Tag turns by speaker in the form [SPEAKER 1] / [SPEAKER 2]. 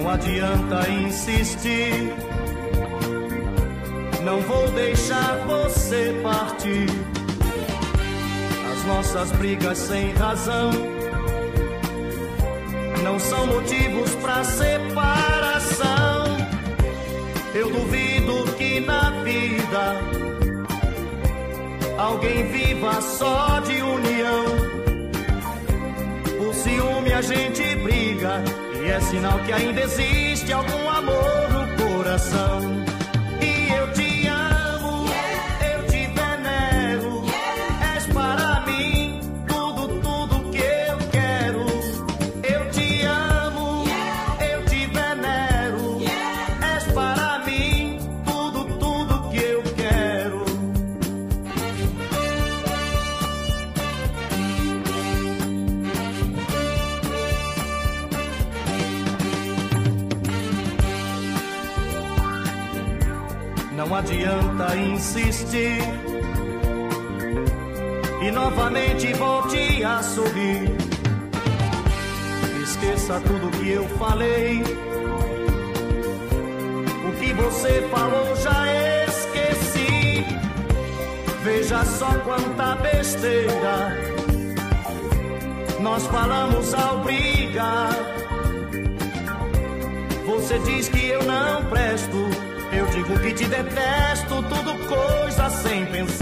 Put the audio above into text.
[SPEAKER 1] Não adianta insistir, não vou deixar você partir. As nossas brigas sem razão não são motivos pra separação. Eu duvido que na vida alguém viva só de união. Por ciúme a gente briga, e é sinal que ainda existe algum amor no coração. E eu te amo, eu te venero, és para mim tudo que eu quero. Eu te amo, eu te venero, és para mim tudo que eu quero. Não adianta insistir e novamente volte a sorrir. Esqueça tudo que eu falei, o que você falou já esqueci. Veja só quanta besteira nós falamos ao brigar. Você diz que eu não presto, eu digo que te detesto, tudo coisa sem pensar.